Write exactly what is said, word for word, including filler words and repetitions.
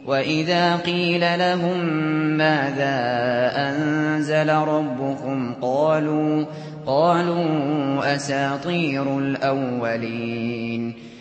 وَإِذَا قِيلَ لَهُم مَّاذَا أَنزَلَ رَبُّكُمْ قَالُوا قَالُوا أَسَاطِيرُ الْأَوَّلِينَ